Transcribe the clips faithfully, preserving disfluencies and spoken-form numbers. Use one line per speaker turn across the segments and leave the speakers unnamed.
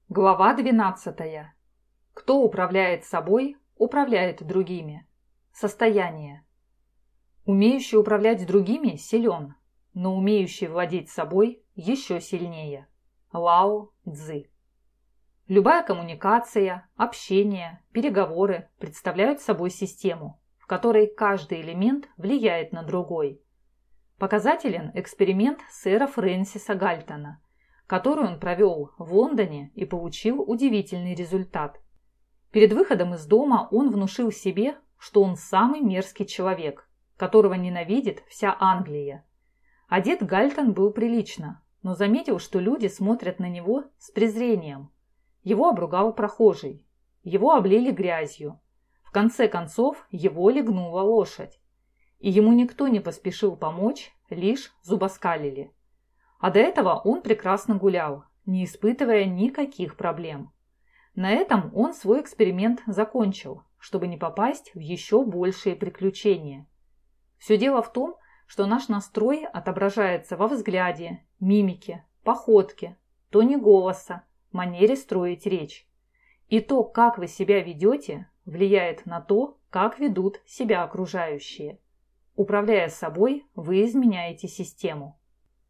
Глава двенадцатая. Кто управляет собой, управляет другими. Состояние. Умеющий управлять другими силен, но умеющий владеть собой еще сильнее. Лао Цзы. Любая коммуникация, общение, переговоры представляют собой систему, в которой каждый элемент влияет на другой. Показателен эксперимент сэра Фрэнсиса Гальтона, который он провел в Лондоне и получил удивительный результат. Перед выходом из дома он внушил себе, что он самый мерзкий человек, которого ненавидит вся Англия. Одет Гальтон был прилично, но заметил, что люди смотрят на него с презрением. Его обругал прохожий, его облили грязью. В конце концов его легнула лошадь. И ему никто не поспешил помочь, лишь зубоскалили. А до этого он прекрасно гулял, не испытывая никаких проблем. На этом он свой эксперимент закончил, чтобы не попасть в еще большие приключения. Все дело в том, что наш настрой отображается во взгляде, мимике, походке, тоне голоса, манере строить речь. И то, как вы себя ведете, влияет на то, как ведут себя окружающие. Управляя собой, вы изменяете систему.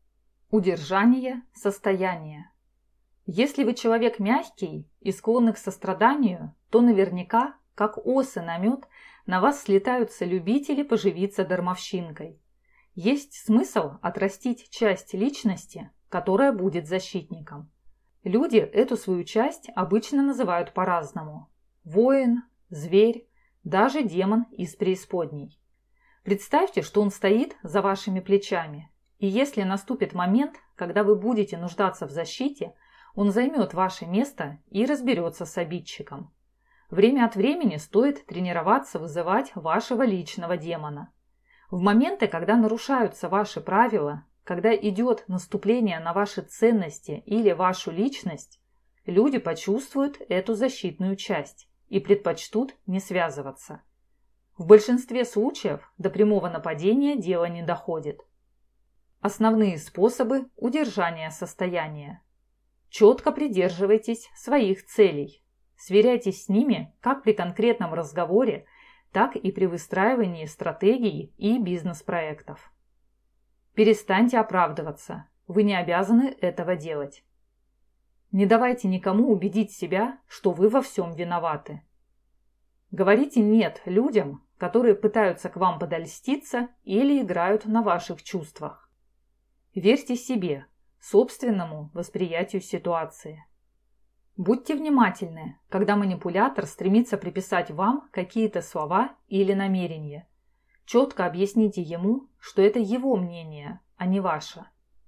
Удержание состояния. Если вы человек мягкий и склонный к состраданию, то наверняка, как осы на мед, на вас слетаются любители поживиться дармовщинкой. Есть смысл отрастить часть личности, которая будет защитником. Люди эту свою часть обычно называют по-разному. Воин, зверь, даже демон из преисподней. Представьте, что он стоит за вашими плечами. И если наступит момент, когда вы будете нуждаться в защите, он займет ваше место и разберется с обидчиком. Время от времени стоит тренироваться вызывать вашего личного демона. В моменты, когда нарушаются ваши правила, когда идет наступление на ваши ценности или вашу личность, люди почувствуют эту защитную часть и предпочтут не связываться. В большинстве случаев до прямого нападения дело не доходит. Основные способы удержания состояния. Четко придерживайтесь своих целей. Сверяйтесь с ними как при конкретном разговоре, так и при выстраивании стратегий и бизнес-проектов. Перестаньте оправдываться. Вы не обязаны этого делать. Не давайте никому убедить себя, что вы во всем виноваты. Говорите «нет» людям, которые пытаются к вам подольститься или играют на ваших чувствах. Верьте себе, собственному восприятию ситуации. Будьте внимательны, когда манипулятор стремится приписать вам какие-то слова или намерения. Четко объясните ему, что это его мнение, а не ваше.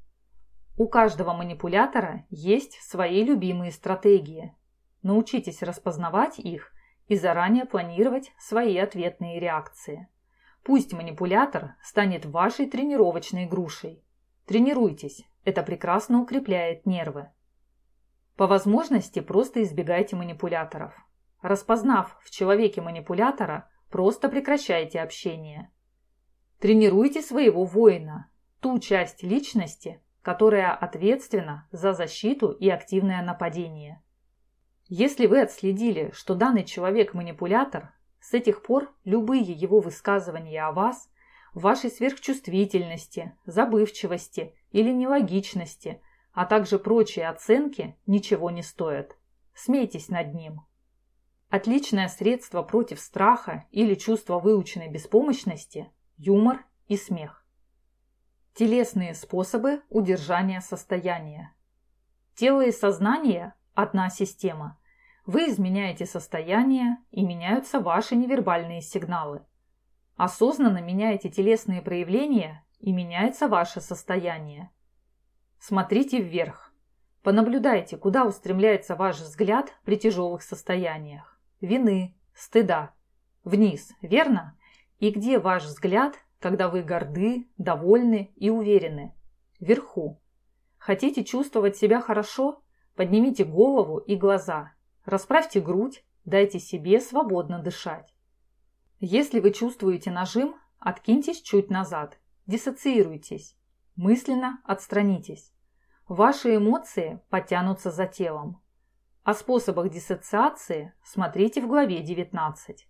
У каждого манипулятора есть свои любимые стратегии. Научитесь распознавать их и заранее планировать свои ответные реакции. Пусть манипулятор станет вашей тренировочной грушей. Тренируйтесь, это прекрасно укрепляет нервы. По возможности просто избегайте манипуляторов. Распознав в человеке манипулятора, просто прекращайте общение. Тренируйте своего воина, ту часть личности, которая ответственна за защиту и активное нападение. Если вы отследили, что данный человек манипулятор, с этих пор любые его высказывания о вас, вашей сверхчувствительности, забывчивости или нелогичности, а также прочие оценки ничего не стоят. Смейтесь над ним. Отличное средство против страха или чувства выученной беспомощности – юмор и смех. Телесные способы удержания состояния. Тело и сознание – одна система. Вы изменяете состояние, и меняются ваши невербальные сигналы. Осознанно меняете телесные проявления, и меняется ваше состояние. Смотрите вверх. Понаблюдайте, куда устремляется ваш взгляд при тяжелых состояниях. Вины, стыда. Вниз, верно? И где ваш взгляд, когда вы горды, довольны и уверены? Вверху. Хотите чувствовать себя хорошо? Поднимите голову и глаза. Расправьте грудь, дайте себе свободно дышать. Если вы чувствуете нажим, откиньтесь чуть назад, диссоциируйтесь, мысленно отстранитесь. Ваши эмоции потянутся за телом. О способах диссоциации смотрите в главе девятнадцать.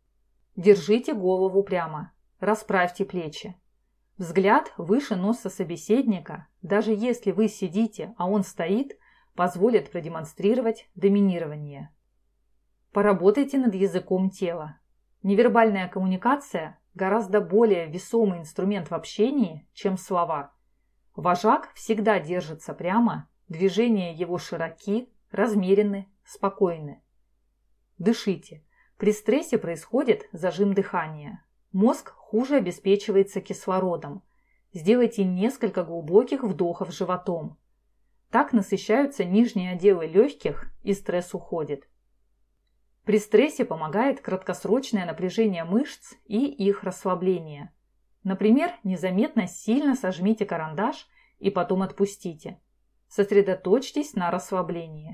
Держите голову прямо, расправьте плечи. Взгляд выше носа собеседника, даже если вы сидите, а он стоит, позволит продемонстрировать доминирование. Поработайте над языком тела. Невербальная коммуникация – гораздо более весомый инструмент в общении, чем слова. Вожак всегда держится прямо, движения его широки, размеренны, спокойны. Дышите. При стрессе происходит зажим дыхания. Мозг хуже обеспечивается кислородом. Сделайте несколько глубоких вдохов животом. Так насыщаются нижние отделы легких, и стресс уходит. При стрессе помогает краткосрочное напряжение мышц и их расслабление. Например, незаметно сильно сожмите карандаш и потом отпустите. Сосредоточьтесь на расслаблении.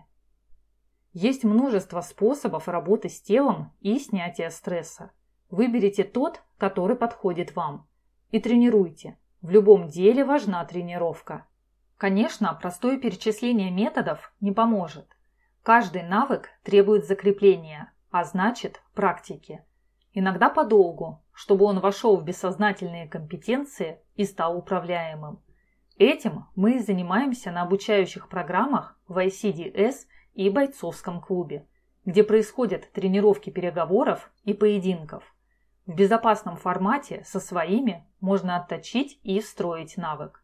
Есть множество способов работы с телом и снятия стресса. Выберите тот, который подходит вам. И тренируйте. В любом деле важна тренировка. Конечно, простое перечисление методов не поможет. Каждый навык требует закрепления, а значит практики. Иногда подолгу, чтобы он вошел в бессознательные компетенции и стал управляемым. Этим мы и занимаемся на обучающих программах в ай си ди эс и бойцовском клубе, где происходят тренировки переговоров и поединков. В безопасном формате со своими можно отточить и встроить навык.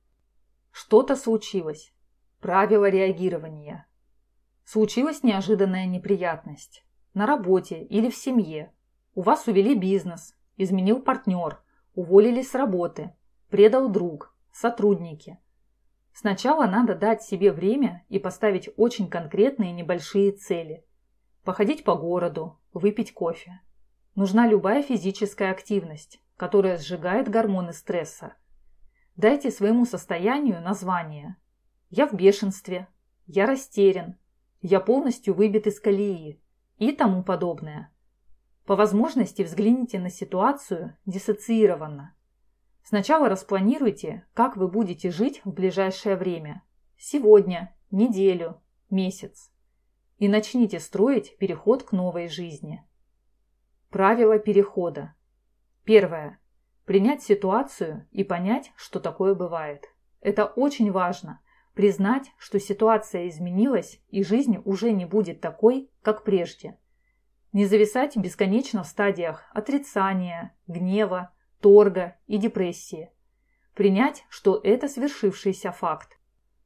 Что-то случилось. Правило реагирования. Случилась неожиданная неприятность. На работе или в семье. У вас увели бизнес, изменил партнер, уволили с работы, предал друг, сотрудники. Сначала надо дать себе время и поставить очень конкретные небольшие цели. Походить по городу, выпить кофе. Нужна любая физическая активность, которая сжигает гормоны стресса. Дайте своему состоянию название. Я в бешенстве, я растерян, я полностью выбит из колеи и тому подобное. По возможности взгляните на ситуацию диссоциированно. Сначала распланируйте, как вы будете жить в ближайшее время. Сегодня, неделю, месяц. И начните строить переход к новой жизни. Правила перехода. Первое. Принять ситуацию и понять, что такое бывает. Это очень важно. Признать, что ситуация изменилась и жизнь уже не будет такой, как прежде. Не зависать бесконечно в стадиях отрицания, гнева, торга и депрессии. Принять, что это свершившийся факт.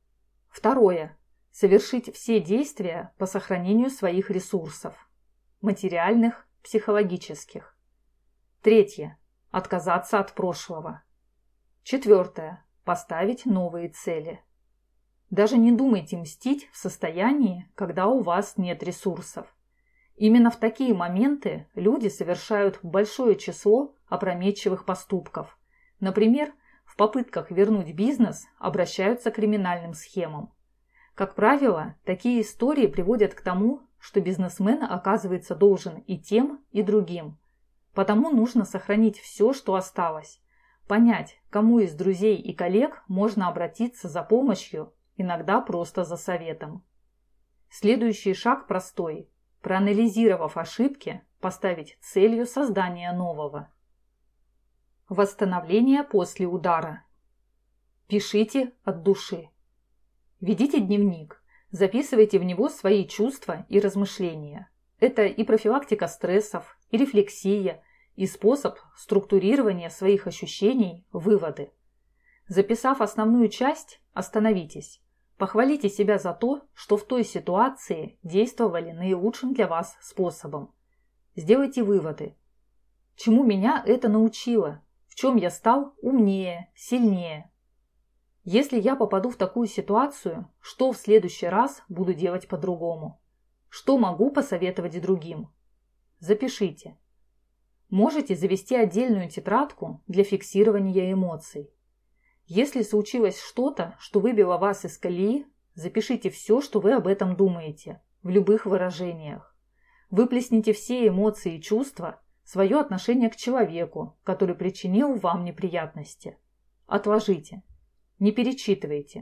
Второе. Совершить все действия по сохранению своих ресурсов. Материальных, психологических. Третье. Отказаться от прошлого. Четвертое. Поставить новые цели. Даже не думайте мстить в состоянии, когда у вас нет ресурсов. Именно в такие моменты люди совершают большое число опрометчивых поступков. Например, в попытках вернуть бизнес обращаются к криминальным схемам. Как правило, такие истории приводят к тому, что бизнесмен оказывается должен и тем, и другим. Потому нужно сохранить все, что осталось. Понять, кому из друзей и коллег можно обратиться за помощью, иногда просто за советом. Следующий шаг простой. Проанализировав ошибки, поставить целью создания нового. Восстановление после удара. Пишите от души. Ведите дневник. Записывайте в него свои чувства и размышления. Это и профилактика стрессов, и рефлексия, и способ структурирования своих ощущений, выводы. Записав основную часть, остановитесь. Похвалите себя за то, что в той ситуации действовали наилучшим для вас способом. Сделайте выводы. Чему меня это научило? В чем я стал умнее, сильнее? Если я попаду в такую ситуацию, что в следующий раз буду делать по-другому? Что могу посоветовать другим? Запишите. Можете завести отдельную тетрадку для фиксирования эмоций. Если случилось что-то, что выбило вас из колеи, запишите все, что вы об этом думаете, в любых выражениях. Выплесните все эмоции и чувства, свое отношение к человеку, который причинил вам неприятности. Отложите. Не перечитывайте.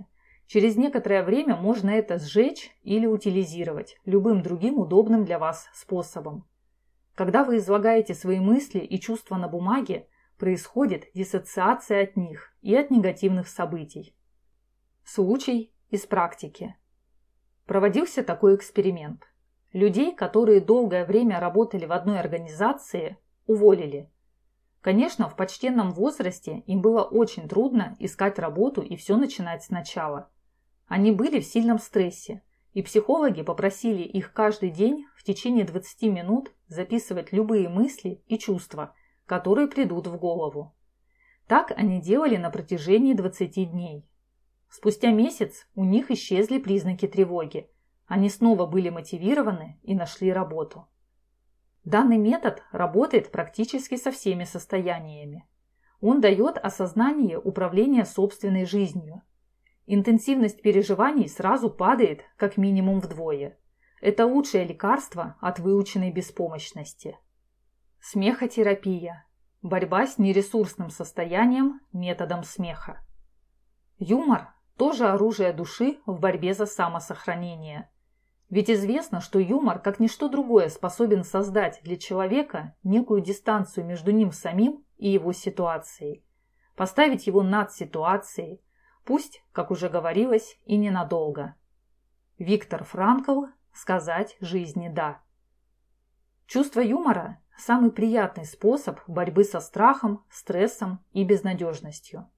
Через некоторое время можно это сжечь или утилизировать любым другим удобным для вас способом. Когда вы излагаете свои мысли и чувства на бумаге, происходит диссоциация от них и от негативных событий. Случай из практики. Проводился такой эксперимент. Людей, которые долгое время работали в одной организации, уволили. Конечно, в почтенном возрасте им было очень трудно искать работу и все начинать сначала. Они были в сильном стрессе, и психологи попросили их каждый день в течение двадцати минут записывать любые мысли и чувства, которые придут в голову. Так они делали на протяжении двадцати дней. Спустя месяц у них исчезли признаки тревоги. Они снова были мотивированы и нашли работу. Данный метод работает практически со всеми состояниями. Он дает осознание управления собственной жизнью. Интенсивность переживаний сразу падает как минимум вдвое. Это лучшее лекарство от выученной беспомощности. Смехотерапия. Борьба с нересурсным состоянием методом смеха. Юмор – тоже оружие души в борьбе за самосохранение. Ведь известно, что юмор, как ничто другое, способен создать для человека некую дистанцию между ним самим и его ситуацией. Поставить его над ситуацией, пусть, как уже говорилось, и ненадолго. Виктор Франкл. Сказать жизни «да». Чувство юмора – самый приятный способ борьбы со страхом, стрессом и безнадежностью.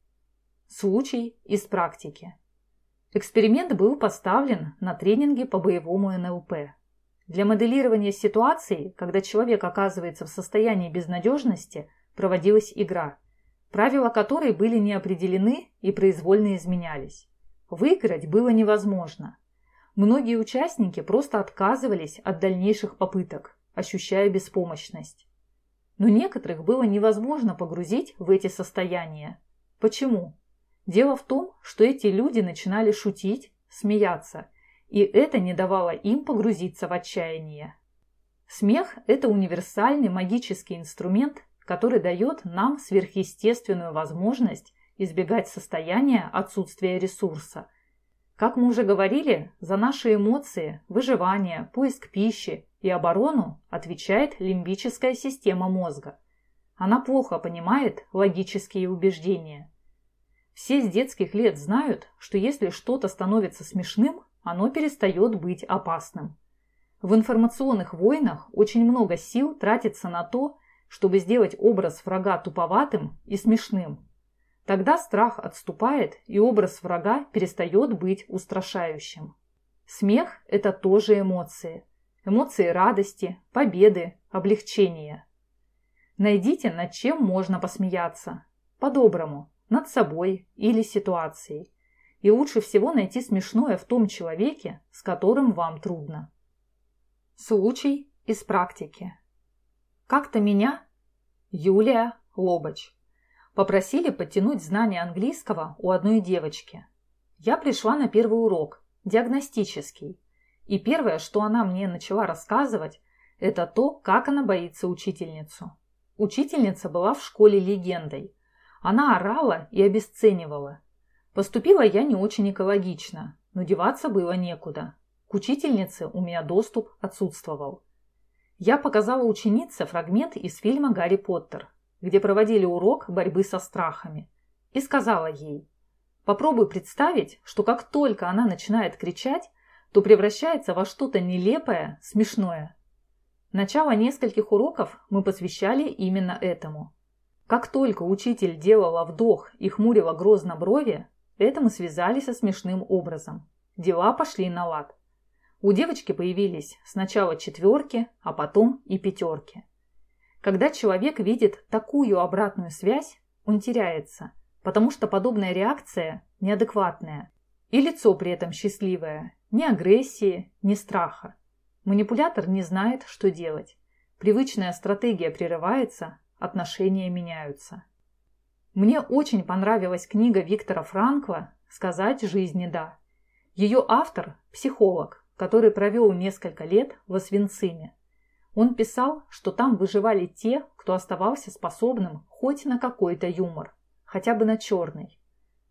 Случай из практики. Эксперимент был поставлен на тренинге по боевому эн эл пэ. Для моделирования ситуации, когда человек оказывается в состоянии безнадежности, проводилась игра, правила которой были не определены и произвольно изменялись. Выиграть было невозможно. Многие участники просто отказывались от дальнейших попыток, ощущая беспомощность. Но некоторых было невозможно погрузить в эти состояния. Почему? Дело в том, что эти люди начинали шутить, смеяться, и это не давало им погрузиться в отчаяние. Смех – это универсальный магический инструмент, который дает нам сверхъестественную возможность избегать состояния отсутствия ресурса. Как мы уже говорили, за наши эмоции, выживание, поиск пищи и оборону отвечает лимбическая система мозга. Она плохо понимает логические убеждения. Все с детских лет знают, что если что-то становится смешным, оно перестает быть опасным. В информационных войнах очень много сил тратится на то, чтобы сделать образ врага туповатым и смешным. Тогда страх отступает, и образ врага перестает быть устрашающим. Смех – это тоже эмоции. Эмоции радости, победы, облегчения. Найдите, над чем можно посмеяться. По-доброму, над собой или ситуацией. И лучше всего найти смешное в том человеке, с которым вам трудно. Случай из практики. Как-то меня, Юлия Лобач, попросили подтянуть знания английского у одной девочки. Я пришла на первый урок, диагностический, и первое, что она мне начала рассказывать, это то, как она боится учительницу. Учительница была в школе легендой. Она орала и обесценивала. Поступила я не очень экологично, но деваться было некуда. К учительнице у меня доступ отсутствовал. Я показала ученице фрагмент из фильма «Гарри Поттер», где проводили урок борьбы со страхами, и сказала ей: попробуй представить, что как только она начинает кричать, то превращается во что-то нелепое, смешное. Начало нескольких уроков мы посвящали именно этому. Как только учитель делала вдох и хмурила грозно брови, это мы связали со смешным образом. Дела пошли на лад. У девочки появились сначала четверки, а потом и пятерки. Когда человек видит такую обратную связь, он теряется, потому что подобная реакция неадекватная. И лицо при этом счастливое, ни агрессии, ни страха. Манипулятор не знает, что делать. Привычная стратегия прерывается, отношения меняются. Мне очень понравилась книга Виктора Франкла «Сказать жизни да». Ее автор – психолог, который провел несколько лет в Освенциме. Он писал, что там выживали те, кто оставался способным хоть на какой-то юмор, хотя бы на черный.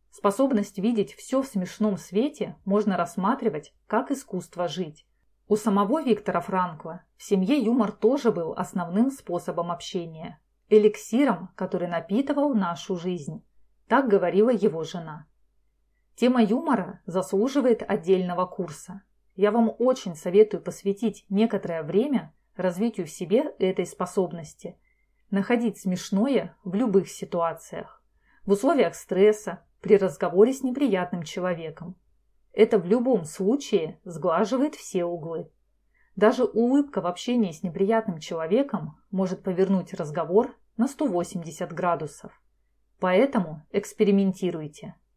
Способность видеть все в смешном свете можно рассматривать как искусство жить. У самого Виктора Франкла в семье юмор тоже был основным способом общения, эликсиром, который напитывал нашу жизнь. Так говорила его жена. Тема юмора заслуживает отдельного курса. Я вам очень советую посвятить некоторое время развитию в себе этой способности, находить смешное в любых ситуациях, в условиях стресса, при разговоре с неприятным человеком. Это в любом случае сглаживает все углы. Даже улыбка в общении с неприятным человеком может повернуть разговор на сто восемьдесят градусов. Поэтому экспериментируйте.